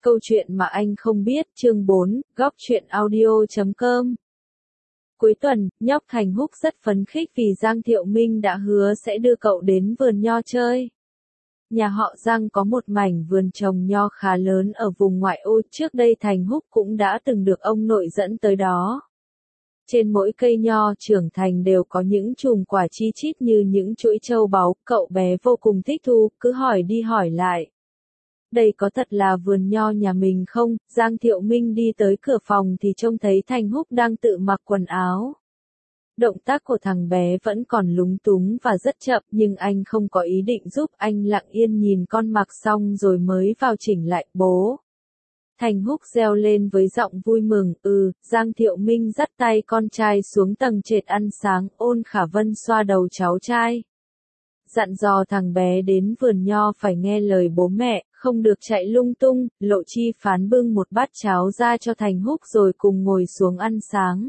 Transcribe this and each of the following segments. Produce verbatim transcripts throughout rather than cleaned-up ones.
Câu chuyện mà anh không biết, chương bốn, góc truyện audio chấm com. Cuối tuần, nhóc Thành Húc rất phấn khích vì Giang Thiệu Minh đã hứa sẽ đưa cậu đến vườn nho chơi. Nhà họ Giang có một mảnh vườn trồng nho khá lớn ở vùng ngoại ô, trước đây Thành Húc cũng đã từng được ông nội dẫn tới đó. Trên mỗi cây nho trưởng thành đều có những chùm quả chi chít như những chuỗi châu báu, cậu bé vô cùng thích thú, cứ hỏi đi hỏi lại. Đây có thật là vườn nho nhà mình không? Giang Thiệu Minh đi tới cửa phòng thì trông thấy Thành Húc đang tự mặc quần áo. Động tác của thằng bé vẫn còn lúng túng và rất chậm, nhưng anh không có ý định giúp, anh lặng yên nhìn con mặc xong rồi mới vào chỉnh lại. Bố! Thành Húc reo lên với giọng vui mừng. Ừ. Giang Thiệu Minh dắt tay con trai xuống tầng trệt ăn sáng, Ôn Khả Vân xoa đầu cháu trai. Dặn dò thằng bé đến vườn nho phải nghe lời bố mẹ, không được chạy lung tung. Lộ Chi Phán bưng một bát cháo ra cho Thành Húc rồi cùng ngồi xuống ăn sáng.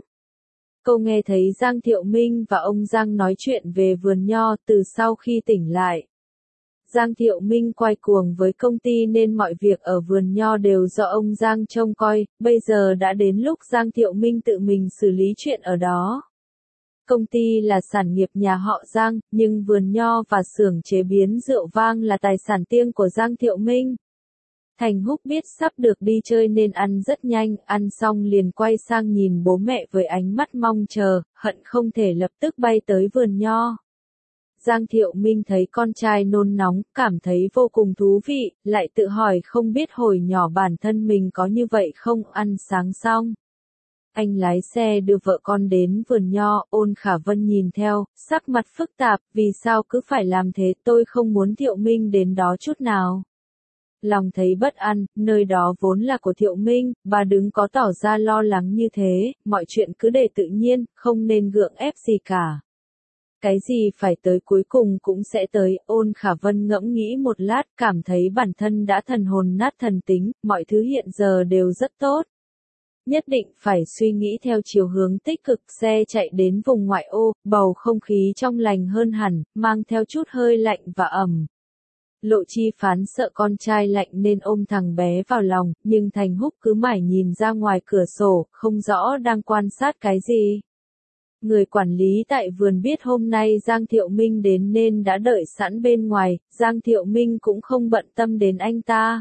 Cô nghe thấy Giang Thiệu Minh và ông Giang nói chuyện về vườn nho từ sau khi tỉnh lại. Giang Thiệu Minh quay cuồng với công ty nên mọi việc ở vườn nho đều do ông Giang trông coi, bây giờ đã đến lúc Giang Thiệu Minh tự mình xử lý chuyện ở đó. Công ty là sản nghiệp nhà họ Giang, nhưng vườn nho và xưởng chế biến rượu vang là tài sản riêng của Giang Thiệu Minh. Thành Húc biết sắp được đi chơi nên ăn rất nhanh, ăn xong liền quay sang nhìn bố mẹ với ánh mắt mong chờ, hận không thể lập tức bay tới vườn nho. Giang Thiệu Minh thấy con trai nôn nóng, cảm thấy vô cùng thú vị, lại tự hỏi không biết hồi nhỏ bản thân mình có như vậy không. Ăn sáng xong, anh lái xe đưa vợ con đến vườn nho. Ôn Khả Vân nhìn theo, sắc mặt phức tạp, vì sao cứ phải làm thế, tôi không muốn Thiệu Minh đến đó chút nào. Lòng thấy bất an, nơi đó vốn là của Thiệu Minh, bà đứng có tỏ ra lo lắng như thế, mọi chuyện cứ để tự nhiên, không nên gượng ép gì cả. Cái gì phải tới cuối cùng cũng sẽ tới. Ôn Khả Vân ngẫm nghĩ một lát, cảm thấy bản thân đã thần hồn nát thần tính, mọi thứ hiện giờ đều rất tốt. Nhất định phải suy nghĩ theo chiều hướng tích cực. Xe chạy đến vùng ngoại ô, bầu không khí trong lành hơn hẳn, mang theo chút hơi lạnh và ẩm. Lộ Chi Phán sợ con trai lạnh nên ôm thằng bé vào lòng, nhưng Thành Húc cứ mải nhìn ra ngoài cửa sổ, không rõ đang quan sát cái gì. Người quản lý tại vườn biết hôm nay Giang Thiệu Minh đến nên đã đợi sẵn bên ngoài. Giang Thiệu Minh cũng không bận tâm đến anh ta.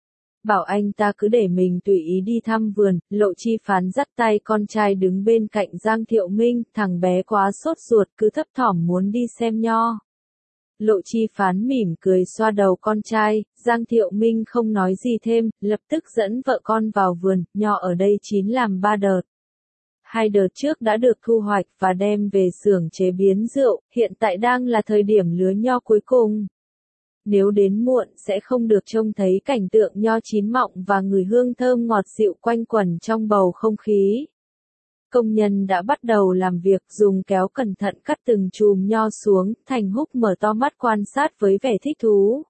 Bảo anh ta cứ để mình tùy ý đi thăm vườn. Lộ Chi Phán dắt tay con trai đứng bên cạnh Giang Thiệu Minh, thằng bé quá sốt ruột cứ thấp thỏm muốn đi xem nho. Lộ Chi Phán mỉm cười xoa đầu con trai. Giang Thiệu Minh không nói gì thêm, lập tức dẫn vợ con vào vườn. Nho ở đây chín làm ba đợt. Hai đợt trước đã được thu hoạch và đem về xưởng chế biến rượu, hiện tại đang là thời điểm lứa nho cuối cùng. Nếu đến muộn sẽ không được trông thấy cảnh tượng nho chín mọng và mùi hương thơm ngọt dịu quanh quẩn trong bầu không khí. Công nhân đã bắt đầu làm việc, dùng kéo cẩn thận cắt từng chùm nho xuống. Thành Húc mở to mắt quan sát với vẻ thích thú.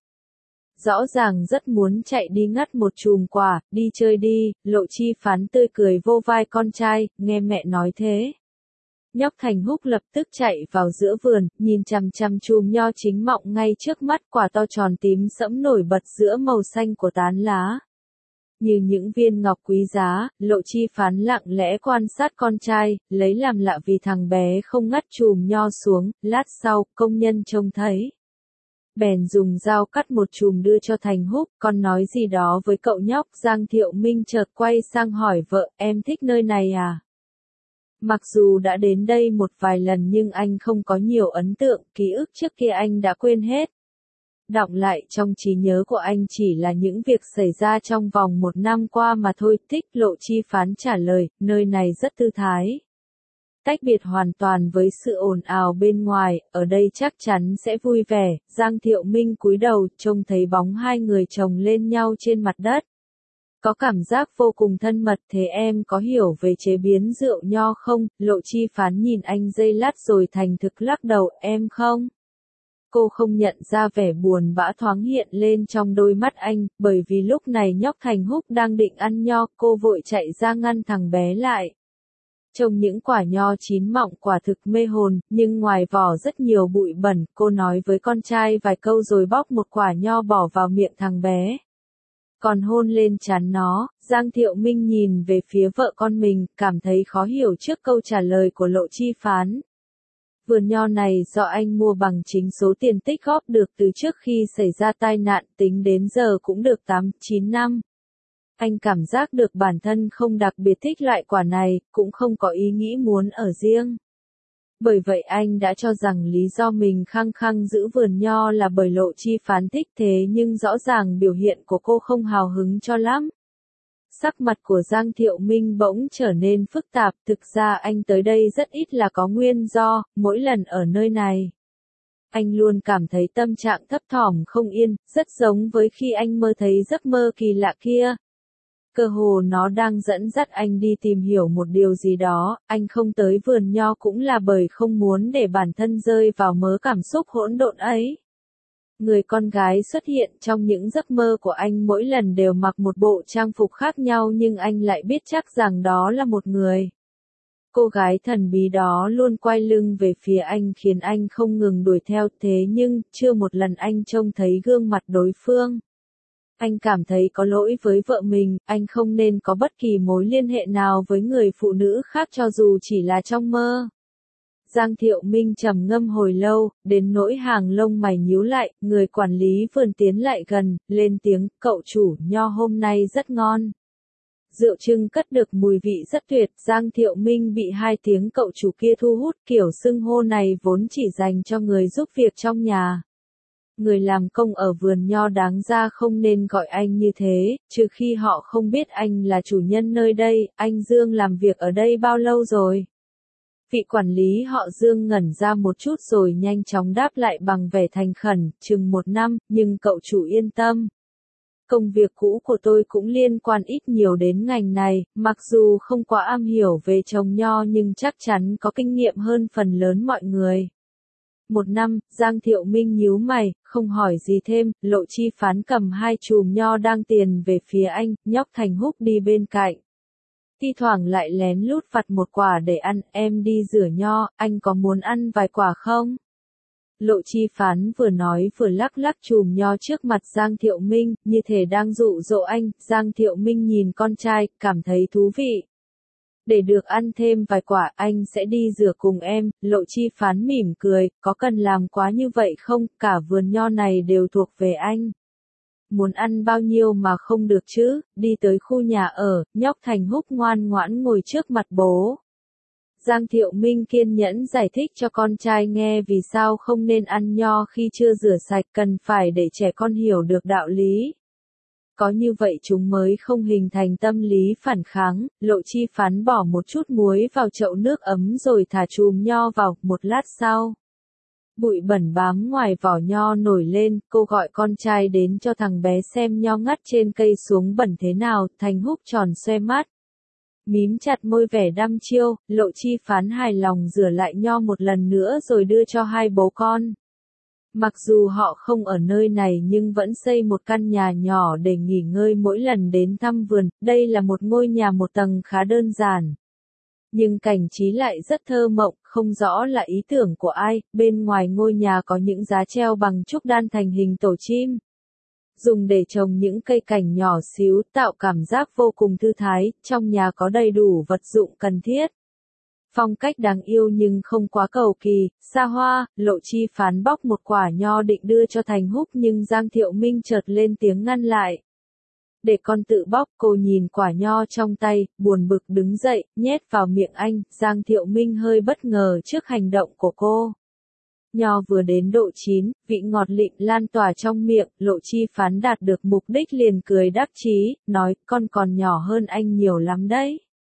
Rõ ràng rất muốn chạy đi ngắt một chùm quả. Đi chơi đi. Lộ Chi Phán tươi cười vô vai con trai, nghe mẹ nói thế. Nhóc Thành Húc lập tức chạy vào giữa vườn, nhìn chằm chằm chùm nho chín mọng ngay trước mắt, quả to tròn tím sẫm nổi bật giữa màu xanh của tán lá. Như những viên ngọc quý giá, Lộ Chi Phán lặng lẽ quan sát con trai, lấy làm lạ vì thằng bé không ngắt chùm nho xuống. Lát sau, công nhân trông thấy. Bèn dùng dao cắt một chùm đưa cho Thành Húc, con nói gì đó với cậu nhóc. Giang Thiệu Minh chợt quay sang hỏi vợ, em thích nơi này à? Mặc dù đã đến đây một vài lần nhưng anh không có nhiều ấn tượng, ký ức trước kia anh đã quên hết. Đọng lại trong trí nhớ của anh chỉ là những việc xảy ra trong vòng một năm qua mà thôi. Thích. Lộ Chi Phán trả lời, nơi này rất thư thái. Tách biệt hoàn toàn với sự ồn ào bên ngoài, ở đây chắc chắn sẽ vui vẻ. Giang Thiệu Minh cúi đầu, trông thấy bóng hai người chồng lên nhau trên mặt đất. Có cảm giác vô cùng thân mật. Thế em có hiểu về chế biến rượu nho không? Lộ Chi Phán nhìn anh giây lát rồi thành thực lắc đầu, em không. Cô không nhận ra vẻ buồn bã thoáng hiện lên trong đôi mắt anh, bởi vì lúc này nhóc Thành Húc đang định ăn nho, cô vội chạy ra ngăn thằng bé lại. Trông những quả nho chín mọng quả thực mê hồn, nhưng ngoài vỏ rất nhiều bụi bẩn. Cô nói với con trai vài câu rồi bóc một quả nho bỏ vào miệng thằng bé. Còn hôn lên trán nó, Giang Thiệu Minh nhìn về phía vợ con mình, cảm thấy khó hiểu trước câu trả lời của Lộ Chi Phán. Vườn nho này do anh mua bằng chính số tiền tích góp được từ trước khi xảy ra tai nạn, tính đến giờ cũng được tám, chín năm. Anh cảm giác được bản thân không đặc biệt thích loại quả này, cũng không có ý nghĩ muốn ở riêng. Bởi vậy anh đã cho rằng lý do mình khăng khăng giữ vườn nho là bởi Lộ Chi Phán thích, thế nhưng rõ ràng biểu hiện của cô không hào hứng cho lắm. Sắc mặt của Giang Thiệu Minh bỗng trở nên phức tạp, thực ra anh tới đây rất ít là có nguyên do, mỗi lần ở nơi này. Anh luôn cảm thấy tâm trạng thấp thỏm không yên, rất giống với khi anh mơ thấy giấc mơ kỳ lạ kia. Cơ hồ nó đang dẫn dắt anh đi tìm hiểu một điều gì đó, anh không tới vườn nho cũng là bởi không muốn để bản thân rơi vào mớ cảm xúc hỗn độn ấy. Người con gái xuất hiện trong những giấc mơ của anh mỗi lần đều mặc một bộ trang phục khác nhau nhưng anh lại biết chắc rằng đó là một người. Cô gái thần bí đó luôn quay lưng về phía anh khiến anh không ngừng đuổi theo, thế nhưng chưa một lần anh trông thấy gương mặt đối phương. Anh cảm thấy có lỗi với vợ mình, anh không nên có bất kỳ mối liên hệ nào với người phụ nữ khác cho dù chỉ là trong mơ. Giang Thiệu Minh trầm ngâm hồi lâu, đến nỗi hàng lông mày nhíu lại, người quản lý vườn tiến lại gần, lên tiếng, cậu chủ, nho hôm nay rất ngon. Rượu trưng cất được mùi vị rất tuyệt, Giang Thiệu Minh bị hai tiếng cậu chủ kia thu hút, kiểu xưng hô này vốn chỉ dành cho người giúp việc trong nhà. Người làm công ở vườn nho đáng ra không nên gọi anh như thế, trừ khi họ không biết anh là chủ nhân nơi đây. Anh Dương làm việc ở đây bao lâu rồi? Vị quản lý họ Dương ngẩn ra một chút rồi nhanh chóng đáp lại bằng vẻ thành khẩn, chừng một năm, nhưng cậu chủ yên tâm. Công việc cũ của tôi cũng liên quan ít nhiều đến ngành này, mặc dù không quá am hiểu về trồng nho nhưng chắc chắn có kinh nghiệm hơn phần lớn mọi người. Một năm, Giang Thiệu Minh nhíu mày, không hỏi gì thêm, Lộ Chi Phán cầm hai chùm nho đang tiền về phía anh, nhóc Thành Húc đi bên cạnh. Thi thoảng lại lén lút vặt một quả để ăn, em đi rửa nho, anh có muốn ăn vài quả không? Lộ Chi Phán vừa nói vừa lắc lắc chùm nho trước mặt Giang Thiệu Minh, như thể đang dụ dỗ anh. Giang Thiệu Minh nhìn con trai, cảm thấy thú vị. Để được ăn thêm vài quả, anh sẽ đi rửa cùng em. Lộ Chi Phán mỉm cười, có cần làm quá như vậy không, cả vườn nho này đều thuộc về anh. Muốn ăn bao nhiêu mà không được chứ? Đi tới khu nhà ở, nhóc Thành Húc ngoan ngoãn ngồi trước mặt bố. Giang Thiệu Minh kiên nhẫn giải thích cho con trai nghe vì sao không nên ăn nho khi chưa rửa sạch, cần phải để trẻ con hiểu được đạo lý. Có như vậy chúng mới không hình thành tâm lý phản kháng. Lộ Chi Phán bỏ một chút muối vào chậu nước ấm rồi thả chùm nho vào, một lát sau. Bụi bẩn bám ngoài vỏ nho nổi lên, cô gọi con trai đến cho thằng bé xem nho ngắt trên cây xuống bẩn thế nào. Thành Húc tròn xoe mắt, mím chặt môi vẻ đăm chiêu. Lộ Chi Phán hài lòng rửa lại nho một lần nữa rồi đưa cho hai bố con. Mặc dù họ không ở nơi này nhưng vẫn xây một căn nhà nhỏ để nghỉ ngơi mỗi lần đến thăm vườn. Đây là một ngôi nhà một tầng khá đơn giản, nhưng cảnh trí lại rất thơ mộng, không rõ là ý tưởng của ai. Bên ngoài ngôi nhà có những giá treo bằng trúc đan thành hình tổ chim, dùng để trồng những cây cảnh nhỏ xíu, tạo cảm giác vô cùng thư thái. Trong nhà có đầy đủ vật dụng cần thiết. Phong cách đáng yêu nhưng không quá cầu kỳ, xa hoa. Lộ Chi Phán bóc một quả nho định đưa cho Thành Húc nhưng Giang Thiệu Minh chợt lên tiếng ngăn lại. Để con tự bóc. Cô nhìn quả nho trong tay, buồn bực đứng dậy, nhét vào miệng anh. Giang Thiệu Minh hơi bất ngờ trước hành động của cô. Nho vừa đến độ chín, vị ngọt lịm lan tỏa trong miệng. Lộ Chi Phán đạt được mục đích liền cười đắc chí, nói, con còn nhỏ hơn anh nhiều lắm đấy.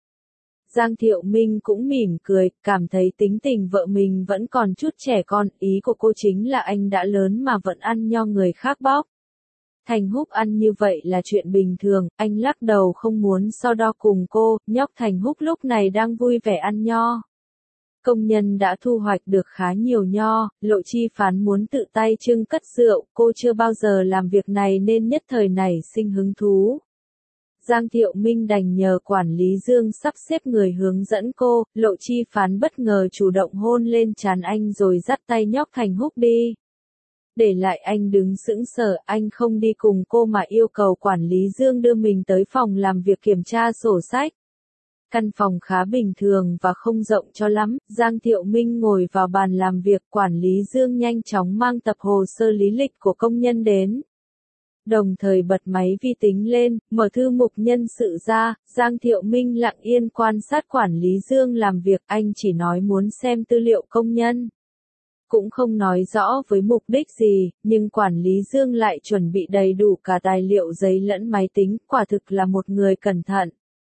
Giang Thiệu Minh cũng mỉm cười, cảm thấy tính tình vợ mình vẫn còn chút trẻ con. Ý của cô chính là anh đã lớn mà vẫn ăn nho người khác bóc. Thành Húc ăn như vậy là chuyện bình thường, anh lắc đầu không muốn so đo cùng cô. Nhóc Thành Húc lúc này đang vui vẻ ăn nho. Công nhân đã thu hoạch được khá nhiều nho. Lộ Chi Phán muốn tự tay trưng cất rượu, cô chưa bao giờ làm việc này nên nhất thời nảy sinh hứng thú. Giang Thiệu Minh đành nhờ quản lý Dương sắp xếp người hướng dẫn cô. Lộ Chi Phán bất ngờ chủ động hôn lên trán anh rồi dắt tay nhóc Thành Húc đi. Để lại anh đứng sững sờ, anh không đi cùng cô mà yêu cầu quản lý Dương đưa mình tới phòng làm việc kiểm tra sổ sách. Căn phòng khá bình thường và không rộng cho lắm, Giang Thiệu Minh ngồi vào bàn làm việc, quản lý Dương nhanh chóng mang tập hồ sơ lý lịch của công nhân đến. Đồng thời bật máy vi tính lên, mở thư mục nhân sự ra, Giang Thiệu Minh lặng yên quan sát quản lý Dương làm việc, anh chỉ nói muốn xem tư liệu công nhân. Cũng không nói rõ với mục đích gì, nhưng quản lý Dương lại chuẩn bị đầy đủ cả tài liệu giấy lẫn máy tính, quả thực là một người cẩn thận.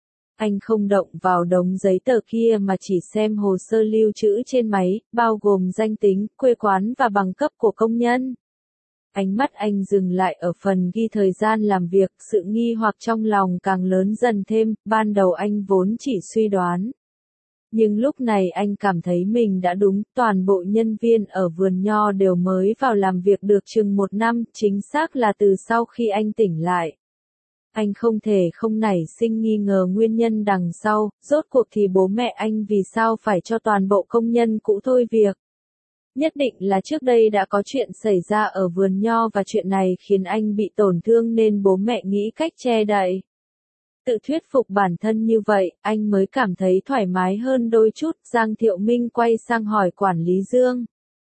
Anh không động vào đống giấy tờ kia mà chỉ xem hồ sơ lưu trữ trên máy, bao gồm danh tính, quê quán và bằng cấp của công nhân. Ánh mắt anh dừng lại ở phần ghi thời gian làm việc, sự nghi hoặc trong lòng càng lớn dần thêm, ban đầu anh vốn chỉ suy đoán. Nhưng lúc này anh cảm thấy mình đã đúng, toàn bộ nhân viên ở vườn nho đều mới vào làm việc được chừng một năm, chính xác là từ sau khi anh tỉnh lại. Anh không thể không nảy sinh nghi ngờ nguyên nhân đằng sau, rốt cuộc thì bố mẹ anh vì sao phải cho toàn bộ công nhân cũ thôi việc. Nhất định là trước đây đã có chuyện xảy ra ở vườn nho và chuyện này khiến anh bị tổn thương nên bố mẹ nghĩ cách che đậy. Tự thuyết phục bản thân như vậy, anh mới cảm thấy thoải mái hơn đôi chút. Giang Thiệu Minh quay sang hỏi quản lý Dương.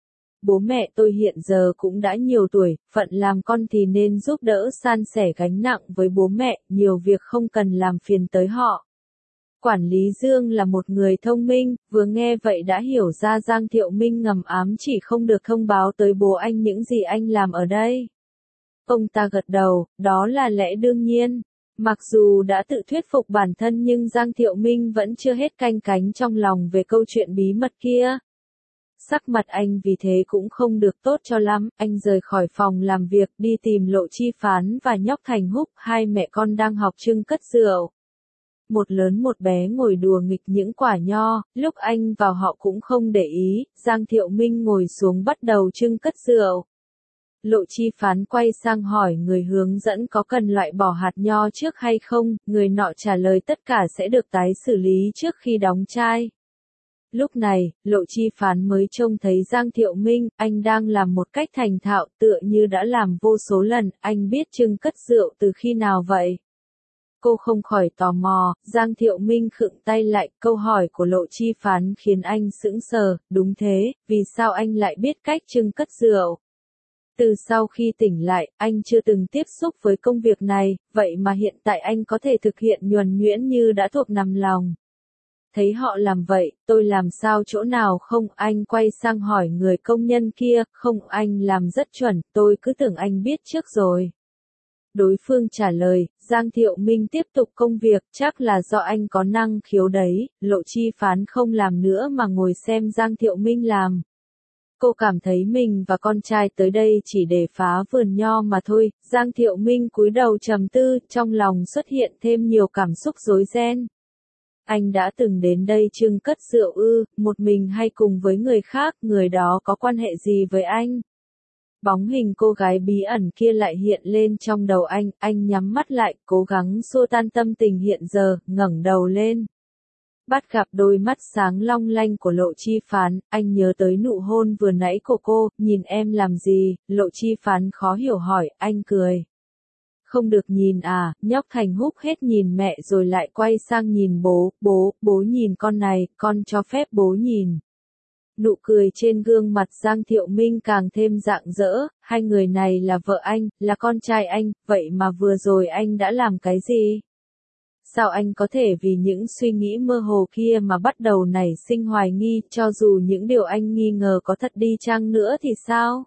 Bố mẹ tôi hiện giờ cũng đã nhiều tuổi, phận làm con thì nên giúp đỡ san sẻ gánh nặng với bố mẹ, nhiều việc không cần làm phiền tới họ. Quản lý Dương là một người thông minh, vừa nghe vậy đã hiểu ra Giang Thiệu Minh ngầm ám chỉ không được thông báo tới bố anh những gì anh làm ở đây. Ông ta gật đầu, đó là lẽ đương nhiên. Mặc dù đã tự thuyết phục bản thân nhưng Giang Thiệu Minh vẫn chưa hết canh cánh trong lòng về câu chuyện bí mật kia. Sắc mặt anh vì thế cũng không được tốt cho lắm, anh rời khỏi phòng làm việc đi tìm Lộ Chi Phán và nhóc Thành Húc, hai mẹ con đang học trưng cất rượu. Một lớn một bé ngồi đùa nghịch những quả nho, lúc anh vào họ cũng không để ý, Giang Thiệu Minh ngồi xuống bắt đầu trưng cất rượu. Lộ Chi Phán quay sang hỏi người hướng dẫn có cần loại bỏ hạt nho trước hay không, người nọ trả lời tất cả sẽ được tái xử lý trước khi đóng chai. Lúc này, Lộ Chi Phán mới trông thấy Giang Thiệu Minh, anh đang làm một cách thành thạo tựa như đã làm vô số lần, anh biết trưng cất rượu từ khi nào vậy? Cô không khỏi tò mò, Giang Thiệu Minh khựng tay lại, câu hỏi của Lộ Chi Phán khiến anh sững sờ, đúng thế, vì sao anh lại biết cách trưng cất rượu? Từ sau khi tỉnh lại, anh chưa từng tiếp xúc với công việc này, vậy mà hiện tại anh có thể thực hiện nhuần nhuyễn như đã thuộc nằm lòng. Thấy họ làm vậy, tôi làm sao chỗ nào không? Anh quay sang hỏi người công nhân kia, không, anh làm rất chuẩn, tôi cứ tưởng anh biết trước rồi. Đối phương trả lời, Giang Thiệu Minh tiếp tục công việc, chắc là do anh có năng khiếu đấy. Lộ Chi Phán không làm nữa mà ngồi xem Giang Thiệu Minh làm. Cô cảm thấy mình và con trai tới đây chỉ để phá vườn nho mà thôi. Giang Thiệu Minh cúi đầu trầm tư, trong lòng xuất hiện thêm nhiều cảm xúc rối ren. Anh đã từng đến đây trưng cất rượu ư, một mình hay cùng với người khác, người đó có quan hệ gì với anh? Bóng hình cô gái bí ẩn kia lại hiện lên trong đầu anh, anh nhắm mắt lại, cố gắng xua tan tâm tình hiện giờ, ngẩng đầu lên. Bắt gặp đôi mắt sáng long lanh của Lộ Chi Phán, anh nhớ tới nụ hôn vừa nãy của cô, nhìn em làm gì? Lộ Chi Phán khó hiểu hỏi, anh cười. Không được nhìn à? Nhóc Thành Húc hết nhìn mẹ rồi lại quay sang nhìn bố, bố, bố nhìn con này, con cho phép bố nhìn. Nụ cười trên gương mặt Giang Thiệu Minh càng thêm rạng rỡ, hai người này là vợ anh, là con trai anh, vậy mà vừa rồi anh đã làm cái gì? Sao anh có thể vì những suy nghĩ mơ hồ kia mà bắt đầu nảy sinh hoài nghi, cho dù những điều anh nghi ngờ có thật đi chăng nữa thì sao?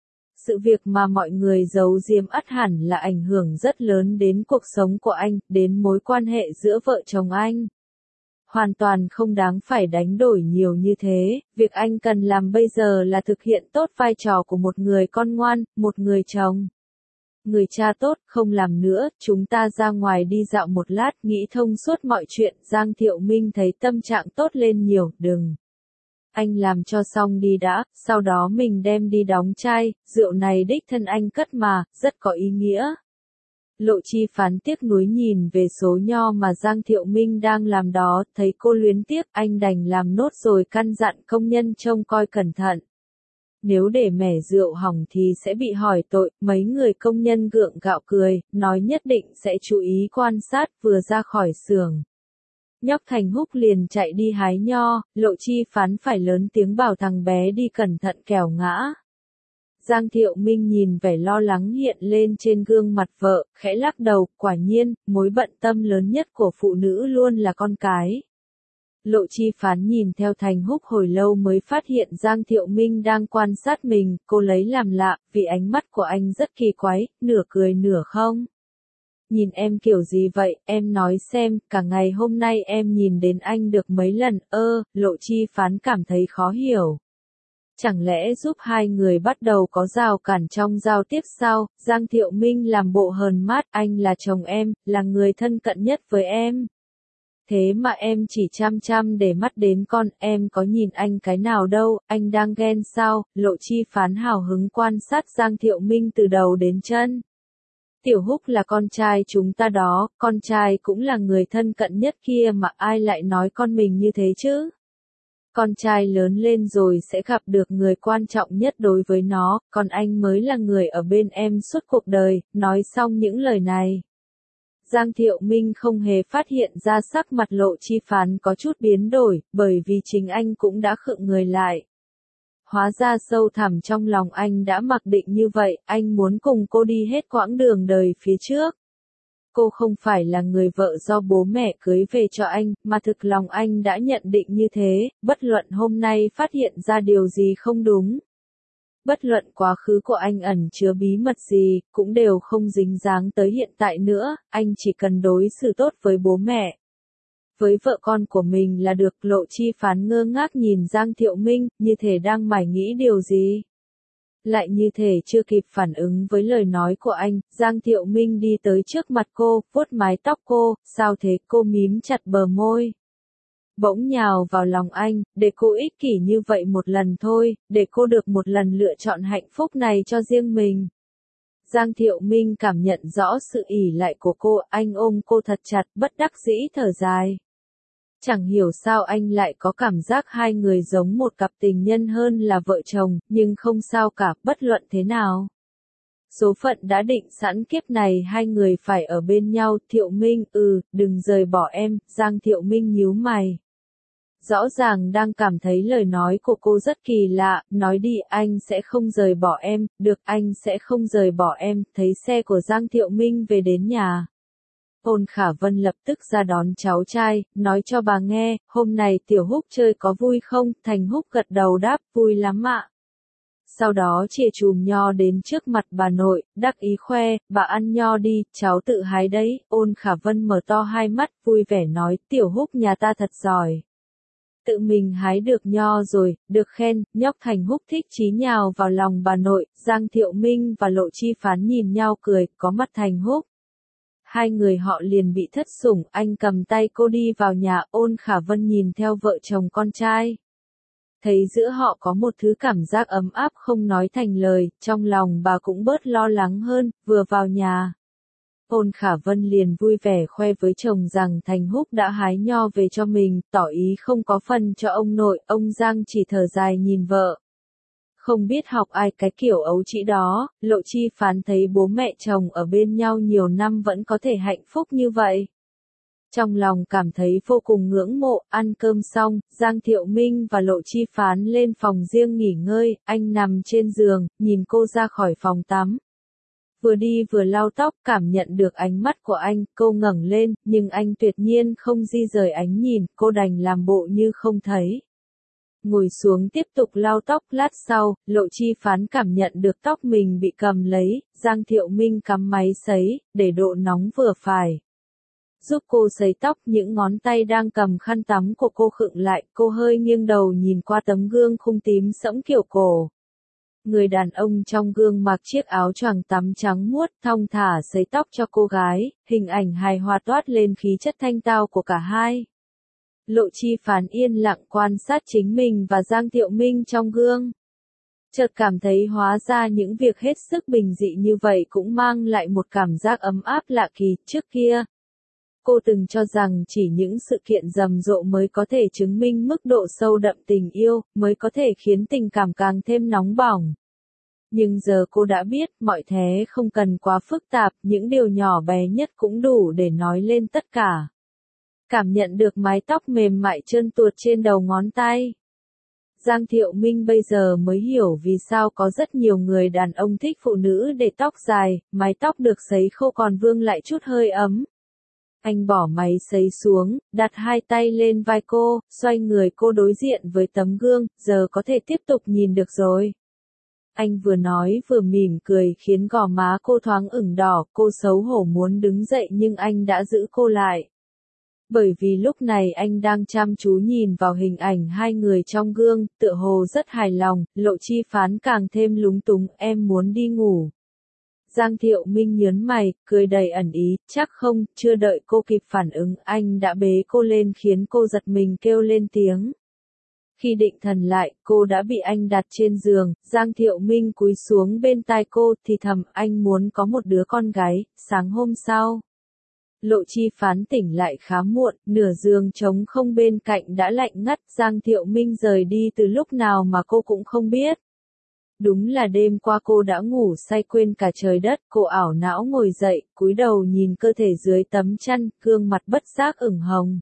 Sự việc mà mọi người giấu giếm ắt hẳn là ảnh hưởng rất lớn đến cuộc sống của anh, đến mối quan hệ giữa vợ chồng anh. Hoàn toàn không đáng phải đánh đổi nhiều như thế, việc anh cần làm bây giờ là thực hiện tốt vai trò của một người con ngoan, một người chồng. Người cha tốt, không làm nữa, chúng ta ra ngoài đi dạo một lát, nghĩ thông suốt mọi chuyện. Giang Thiệu Minh thấy tâm trạng tốt lên nhiều, đừng. Anh làm cho xong đi đã, sau đó mình đem đi đóng chai, rượu này đích thân anh cất mà, rất có ý nghĩa. Lộ Chi Phán tiếc nuối nhìn về số nho mà Giang Thiệu Minh đang làm đó, thấy cô luyến tiếc, anh đành làm nốt rồi căn dặn công nhân trông coi cẩn thận. Nếu để mẻ rượu hỏng thì sẽ bị hỏi tội, mấy người công nhân gượng gạo cười, nói nhất định sẽ chú ý quan sát, vừa ra khỏi xưởng. Nhóc Thành Húc liền chạy đi hái nho, Lộ Chi Phán phải lớn tiếng bảo thằng bé đi cẩn thận kẻo ngã. Giang Thiệu Minh nhìn vẻ lo lắng hiện lên trên gương mặt vợ, khẽ lắc đầu, quả nhiên, mối bận tâm lớn nhất của phụ nữ luôn là con cái. Lộ Chi Phán nhìn theo Thành Húc hồi lâu mới phát hiện Giang Thiệu Minh đang quan sát mình, cô lấy làm lạ, vì ánh mắt của anh rất kỳ quái, nửa cười nửa không. Nhìn em kiểu gì vậy, em nói xem, cả ngày hôm nay em nhìn đến anh được mấy lần, ơ, Lộ Chi Phán cảm thấy khó hiểu. Chẳng lẽ giúp hai người bắt đầu có rào cản trong giao tiếp sao? Giang Thiệu Minh làm bộ hờn mát, anh là chồng em, là người thân cận nhất với em. Thế mà em chỉ chăm chăm để mắt đến con, em có nhìn anh cái nào đâu, anh đang ghen sao? Lộ Chi Phán hào hứng quan sát Giang Thiệu Minh từ đầu đến chân. Tiểu Húc là con trai chúng ta đó, con trai cũng là người thân cận nhất kia mà ai lại nói con mình như thế chứ? Con trai lớn lên rồi sẽ gặp được người quan trọng nhất đối với nó, còn anh mới là người ở bên em suốt cuộc đời. Nói xong những lời này, Giang Thiệu Minh không hề phát hiện ra sắc mặt Lộ Chi Phán có chút biến đổi, bởi vì chính anh cũng đã khựng người lại. Hóa ra sâu thẳm trong lòng anh đã mặc định như vậy, anh muốn cùng cô đi hết quãng đường đời phía trước. Cô không phải là người vợ do bố mẹ cưới về cho anh, mà thực lòng anh đã nhận định như thế, bất luận hôm nay phát hiện ra điều gì không đúng. Bất luận quá khứ của anh ẩn chứa bí mật gì, cũng đều không dính dáng tới hiện tại nữa, anh chỉ cần đối xử tốt với bố mẹ. Với vợ con của mình là được. Lộ Chi Phán ngơ ngác nhìn Giang Thiệu Minh, như thể đang mải nghĩ điều gì. Lại như thể chưa kịp phản ứng với lời nói của anh, Giang Thiệu Minh đi tới trước mặt cô, vuốt mái tóc cô, sao thế? Cô mím chặt bờ môi. Bỗng nhào vào lòng anh, để cô ích kỷ như vậy một lần thôi, để cô được một lần lựa chọn hạnh phúc này cho riêng mình. Giang Thiệu Minh cảm nhận rõ sự ỷ lại của cô, anh ôm cô thật chặt, bất đắc dĩ thở dài. Chẳng hiểu sao anh lại có cảm giác hai người giống một cặp tình nhân hơn là vợ chồng, nhưng không sao cả, bất luận thế nào. Số phận đã định sẵn kiếp này hai người phải ở bên nhau. Thiệu Minh, ừ, đừng rời bỏ em. Giang Thiệu Minh nhíu mày. Rõ ràng đang cảm thấy lời nói của cô rất kỳ lạ, nói đi, anh sẽ không rời bỏ em, được, anh sẽ không rời bỏ em. Thấy xe của Giang Thiệu Minh về đến nhà, Ôn Khả Vân lập tức ra đón cháu trai, nói cho bà nghe, hôm nay Tiểu Húc chơi có vui không? Thành Húc gật đầu đáp, vui lắm ạ. Sau đó chìa chùm nho đến trước mặt bà nội, đắc ý khoe, bà ăn nho đi, cháu tự hái đấy. Ôn Khả Vân mở to hai mắt, vui vẻ nói, Tiểu Húc nhà ta thật giỏi. Tự mình hái được nho rồi, được khen. Nhóc Thành Húc thích chí nhào vào lòng bà nội. Giang Thiệu Minh và Lộ Chi Phán nhìn nhau cười, có mặt Thành Húc. Hai người họ liền bị thất sủng, anh cầm tay cô đi vào nhà. Ôn Khả Vân nhìn theo vợ chồng con trai. Thấy giữa họ có một thứ cảm giác ấm áp không nói thành lời, trong lòng bà cũng bớt lo lắng hơn. Vừa vào nhà, Ôn Khả Vân liền vui vẻ khoe với chồng rằng Thành Húc đã hái nho về cho mình, tỏ ý không có phần cho ông nội. Ông Giang chỉ thở dài nhìn vợ. Không biết học ai cái kiểu ấu trĩ đó. Lộ Chi Phán thấy bố mẹ chồng ở bên nhau nhiều năm vẫn có thể hạnh phúc như vậy. Trong lòng cảm thấy vô cùng ngưỡng mộ. Ăn cơm xong, Giang Thiệu Minh và Lộ Chi Phán lên phòng riêng nghỉ ngơi, anh nằm trên giường, nhìn cô ra khỏi phòng tắm. Vừa đi vừa lau tóc, cảm nhận được ánh mắt của anh, cô ngẩng lên, nhưng anh tuyệt nhiên không di rời ánh nhìn, cô đành làm bộ như không thấy. Ngồi xuống tiếp tục lau tóc. Lát sau, Lộ Chi Phán cảm nhận được tóc mình bị cầm lấy, Giang Thiệu Minh cắm máy sấy, để độ nóng vừa phải. Giúp cô sấy tóc, những ngón tay đang cầm khăn tắm của cô khựng lại, cô hơi nghiêng đầu nhìn qua tấm gương khung tím sẫm kiểu cổ. Người đàn ông trong gương mặc chiếc áo choàng tắm trắng muốt, thong thả sấy tóc cho cô gái, hình ảnh hài hòa toát lên khí chất thanh tao của cả hai. Lộ Chi Phán yên lặng quan sát chính mình và Giang Thiệu Minh trong gương. Chợt cảm thấy hóa ra những việc hết sức bình dị như vậy cũng mang lại một cảm giác ấm áp lạ kỳ. Trước kia, Cô từng cho rằng chỉ những sự kiện rầm rộ mới có thể chứng minh mức độ sâu đậm tình yêu, mới có thể khiến tình cảm càng thêm nóng bỏng. Nhưng giờ cô đã biết, mọi thế không cần quá phức tạp, những điều nhỏ bé nhất cũng đủ để nói lên tất cả. Cảm nhận được mái tóc mềm mại trơn tuột trên đầu ngón tay. Giang Thiệu Minh bây giờ mới hiểu vì sao có rất nhiều người đàn ông thích phụ nữ để tóc dài, mái tóc được sấy khô còn vương lại chút hơi ấm. Anh bỏ máy sấy xuống, đặt hai tay lên vai cô, xoay người cô đối diện với tấm gương, giờ có thể tiếp tục nhìn được rồi. Anh vừa nói vừa mỉm cười khiến gò má cô thoáng ửng đỏ, cô xấu hổ muốn đứng dậy nhưng anh đã giữ cô lại. Bởi vì lúc này anh đang chăm chú nhìn vào hình ảnh hai người trong gương, tựa hồ rất hài lòng, Lộ Chi Phán càng thêm lúng túng, em muốn đi ngủ. Giang Thiệu Minh nhớn mày, cười đầy ẩn ý, chắc không, chưa đợi cô kịp phản ứng, anh đã bế cô lên khiến cô giật mình kêu lên tiếng. Khi định thần lại, cô đã bị anh đặt trên giường, Giang Thiệu Minh cúi xuống bên tai cô, thì thầm, anh muốn có một đứa con gái, sáng hôm sau. Lộ Chi Phán tỉnh lại khá muộn, nửa giường trống không bên cạnh đã lạnh ngắt, Giang Thiệu Minh rời đi từ lúc nào mà cô cũng không biết. Đúng là đêm qua cô đã ngủ say quên cả trời đất, cô ảo não ngồi dậy, cúi đầu nhìn cơ thể dưới tấm chăn, gương mặt bất giác ửng hồng.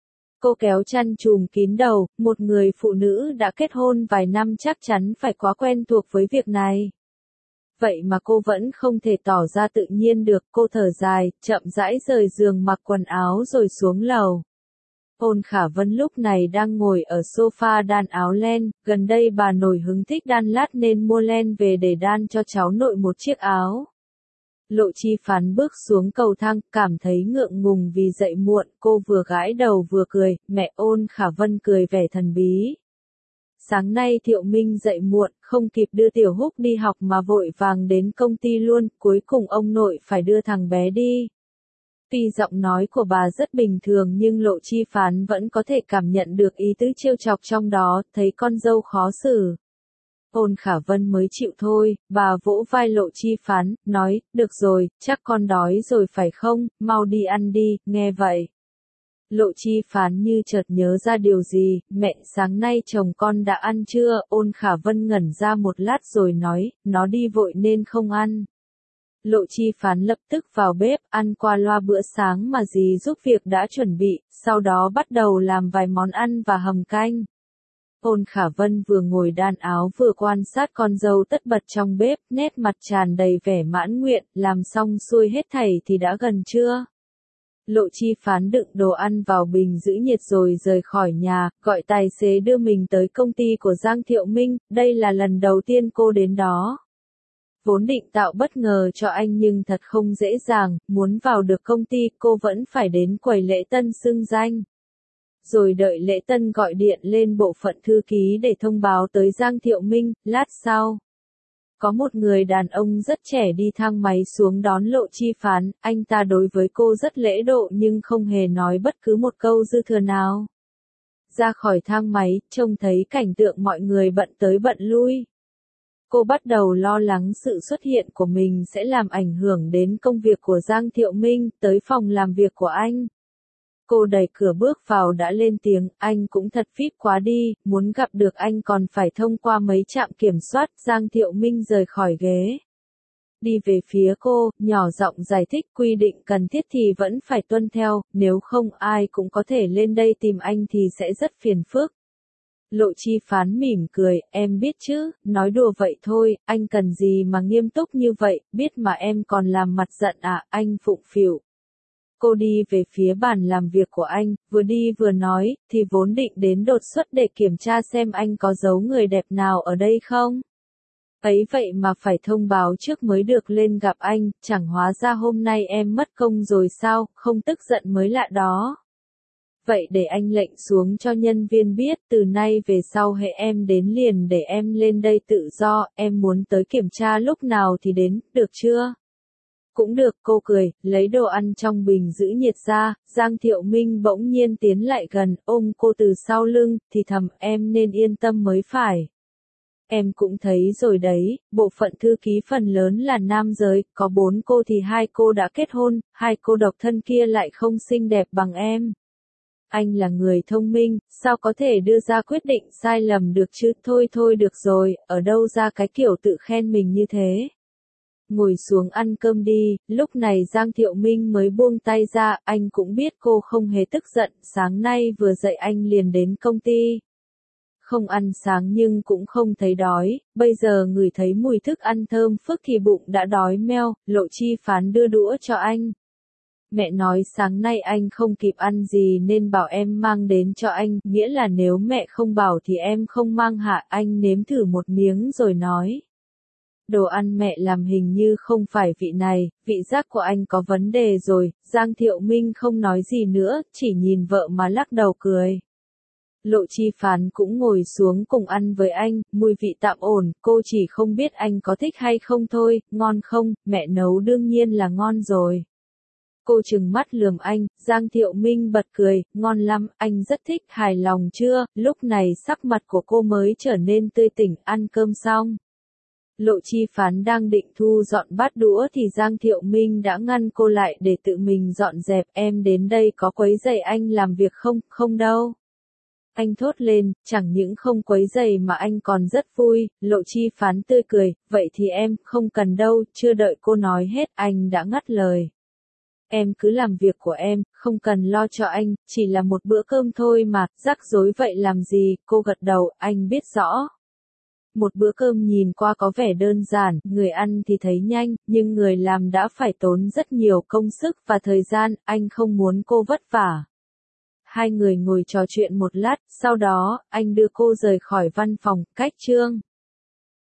Cô kéo chăn trùm kín đầu, một người phụ nữ đã kết hôn vài năm chắc chắn phải quá quen thuộc với việc này. Vậy mà cô vẫn không thể tỏ ra tự nhiên được, cô thở dài, chậm rãi rời giường mặc quần áo rồi xuống lầu. Ôn Khả Vân lúc này đang ngồi ở sofa đan áo len, gần đây bà nổi hứng thích đan lát nên mua len về để đan cho cháu nội một chiếc áo. Lộ Chi Phán bước xuống cầu thang, cảm thấy ngượng ngùng vì dậy muộn, cô vừa gãi đầu vừa cười, mẹ. Ôn Khả Vân cười vẻ thần bí. Sáng nay Thiệu Minh dậy muộn, không kịp đưa Tiểu Húc đi học mà vội vàng đến công ty luôn, cuối cùng ông nội phải đưa thằng bé đi. Tuy giọng nói của bà rất bình thường nhưng Lộ Chi Phán vẫn có thể cảm nhận được ý tứ trêu chọc trong đó, thấy con dâu khó xử. Ôn Khả Vân mới chịu thôi, bà vỗ vai Lộ Chi Phán, nói, được rồi, chắc con đói rồi phải không, mau đi ăn đi, nghe vậy. Lộ Chi Phán như chợt nhớ ra điều gì, mẹ, sáng nay chồng con đã ăn chưa? Ôn Khả Vân ngẩn ra một lát rồi nói, nó đi vội nên không ăn. Lộ Chi Phán lập tức vào bếp, ăn qua loa bữa sáng mà dì giúp việc đã chuẩn bị, sau đó bắt đầu làm vài món ăn và hầm canh. Ôn Khả Vân vừa ngồi đan áo vừa quan sát con dâu tất bật trong bếp, nét mặt tràn đầy vẻ mãn nguyện, làm xong xuôi hết thảy thì đã gần trưa. Lộ Chi Phán đựng đồ ăn vào bình giữ nhiệt rồi rời khỏi nhà, gọi tài xế đưa mình tới công ty của Giang Thiệu Minh, đây là lần đầu tiên cô đến đó. Vốn định tạo bất ngờ cho anh nhưng thật không dễ dàng, muốn vào được công ty cô vẫn phải đến quầy lễ tân xưng danh. Rồi đợi lễ tân gọi điện lên bộ phận thư ký để thông báo tới Giang Thiệu Minh, lát sau. Có một người đàn ông rất trẻ đi thang máy xuống đón Lộ Chi Phán, anh ta đối với cô rất lễ độ nhưng không hề nói bất cứ một câu dư thừa nào. Ra khỏi thang máy, trông thấy cảnh tượng mọi người bận tới bận lui. Cô bắt đầu lo lắng sự xuất hiện của mình sẽ làm ảnh hưởng đến công việc của Giang Thiệu Minh, tới phòng làm việc của anh. Cô đẩy cửa bước vào đã lên tiếng, anh cũng thật vip quá đi, muốn gặp được anh còn phải thông qua mấy trạm kiểm soát. Giang Thiệu Minh rời khỏi ghế. Đi về phía cô, nhỏ giọng giải thích quy định cần thiết thì vẫn phải tuân theo, nếu không ai cũng có thể lên đây tìm anh thì sẽ rất phiền phức. Lộ Chi Phán mỉm cười, em biết chứ, nói đùa vậy thôi, anh cần gì mà nghiêm túc như vậy, biết mà em còn làm mặt giận à, anh phụng phịu. Cô đi về phía bàn làm việc của anh, vừa đi vừa nói, thì vốn định đến đột xuất để kiểm tra xem anh có giấu người đẹp nào ở đây không. Ấy vậy mà phải thông báo trước mới được lên gặp anh, chẳng hóa ra hôm nay em mất công rồi sao, không tức giận mới lạ đó. Vậy để anh lệnh xuống cho nhân viên biết, từ nay về sau hệ em đến liền để em lên đây tự do, em muốn tới kiểm tra lúc nào thì đến, được chưa? Cũng được, cô cười, lấy đồ ăn trong bình giữ nhiệt ra, Giang Thiệu Minh bỗng nhiên tiến lại gần, ôm cô từ sau lưng, thì thầm, em nên yên tâm mới phải. Em cũng thấy rồi đấy, bộ phận thư ký phần lớn là nam giới, có bốn cô thì hai cô đã kết hôn, hai cô độc thân kia lại không xinh đẹp bằng em. Anh là người thông minh, sao có thể đưa ra quyết định sai lầm được chứ? Thôi thôi được rồi, ở đâu ra cái kiểu tự khen mình như thế? Ngồi xuống ăn cơm đi, lúc này Giang Thiệu Minh mới buông tay ra, anh cũng biết cô không hề tức giận, sáng nay vừa dậy anh liền đến công ty. Không ăn sáng nhưng cũng không thấy đói, bây giờ ngửi thấy mùi thức ăn thơm phức thì bụng đã đói meo, Lộ Chi Phán đưa đũa cho anh. Mẹ nói sáng nay anh không kịp ăn gì nên bảo em mang đến cho anh, nghĩa là nếu mẹ không bảo thì em không mang hả? Anh nếm thử một miếng rồi nói. Đồ ăn mẹ làm hình như không phải vị này, vị giác của anh có vấn đề rồi. Giang Thiệu Minh không nói gì nữa, chỉ nhìn vợ mà lắc đầu cười. Lộ Chi Phán cũng ngồi xuống cùng ăn với anh, mùi vị tạm ổn, cô chỉ không biết anh có thích hay không thôi, ngon không, mẹ nấu đương nhiên là ngon rồi. Cô trừng mắt lườm anh, Giang Thiệu Minh bật cười, ngon lắm, anh rất thích, hài lòng chưa? Lúc này sắc mặt của cô mới trở nên tươi tỉnh, ăn cơm xong. Lộ Chi Phán đang định thu dọn bát đũa thì Giang Thiệu Minh đã ngăn cô lại để tự mình dọn dẹp, em đến đây có quấy rầy anh làm việc không? Không đâu. Anh thốt lên, chẳng những không quấy rầy mà anh còn rất vui. Lộ Chi Phán tươi cười, vậy thì em, không cần đâu, chưa đợi cô nói hết, anh đã ngắt lời. Em cứ làm việc của em, không cần lo cho anh, chỉ là một bữa cơm thôi mà, rắc rối vậy làm gì? Cô gật đầu, anh biết rõ. Một bữa cơm nhìn qua có vẻ đơn giản, người ăn thì thấy nhanh, nhưng người làm đã phải tốn rất nhiều công sức và thời gian, anh không muốn cô vất vả. Hai người ngồi trò chuyện một lát, sau đó, anh đưa cô rời khỏi văn phòng, cách Trương.